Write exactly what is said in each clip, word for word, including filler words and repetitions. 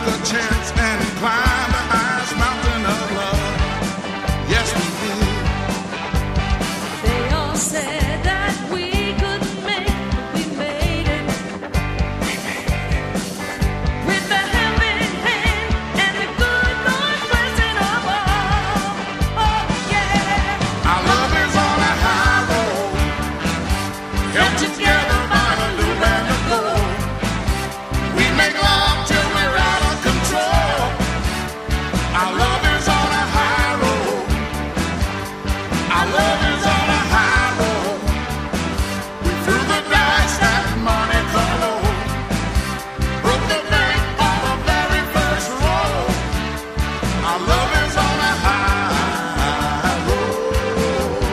a chance and climbed the highest mountain of love. Yes, we did. They all said that we couldn't make it, but we made it. We made it. With the helping hand and the good Lord blessing of all. Oh yeah. Our love is on a high road, held together by a little band of gold. We make love till we're out of control. Our love is on a high road. Our love is on a high road. We threw the dice at Monte Carlo, broke the bank on the very first roll. Our love is on a high road.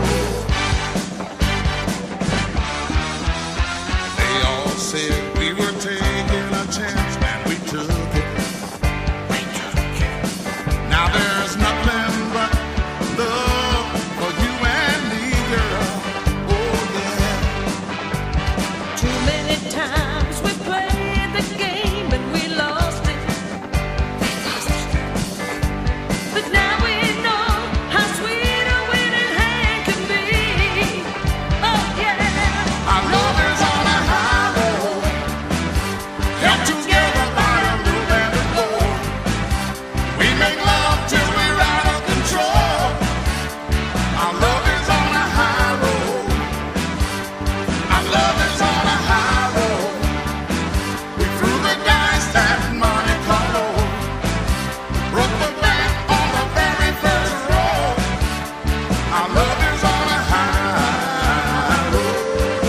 They all said we were taking a chance, and we took it. We took it. Now there's nothing but love for you and me, girl. Oh yeah. Too many times we played the game and we lost it. But now we know how sweet a winning hand can be. Oh yeah. Our love is on a high road, held together by a little band of gold. We make love till we're out of control. Our love is on a high road. Our love is on a high road. We threw the dice at Monte Carlo, broke the bank on the very first roll. Our love is on a high road.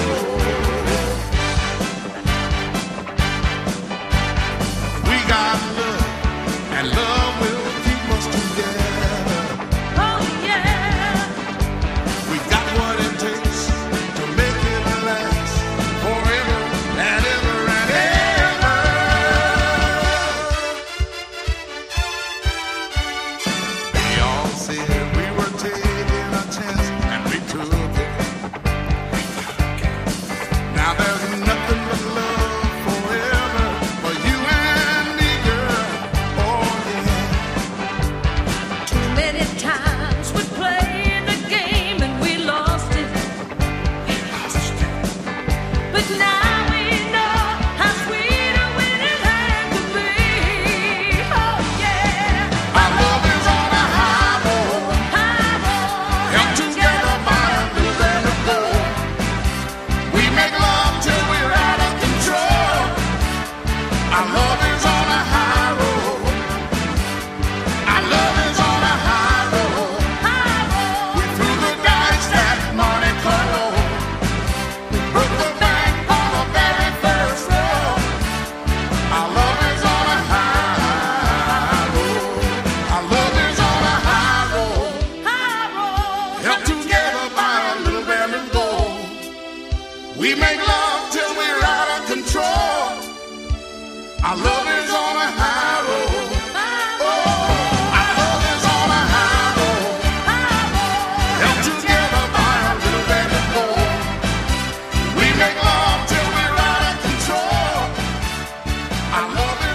We got love, and love will keep us together. Oh yeah. We got what it takes to make it last forever and ever and ever. They all said we were taking a chance, and we took it. Now there's nothing but love forever for you and me, girl. Oh yeah. Too many times we played the game and we lost it. But now we know how sweet a winning hand can be. Oh yeah. Our love is on a high road, High road, held together by a little band of gold. We make love till we're out of control. Our love is on a high road. Our love is on a high road. high road. We threw the dice at Monte Carlo, broke the bank on the very first roll. Our love is on a high road. Our love is on a high road, High road. held together by a little band of gold. We make love till we're out of control. Our love is on a high road. High Oh, our love is on a high road, road. held together by a little band of gold. We make love till we're out of control. Our love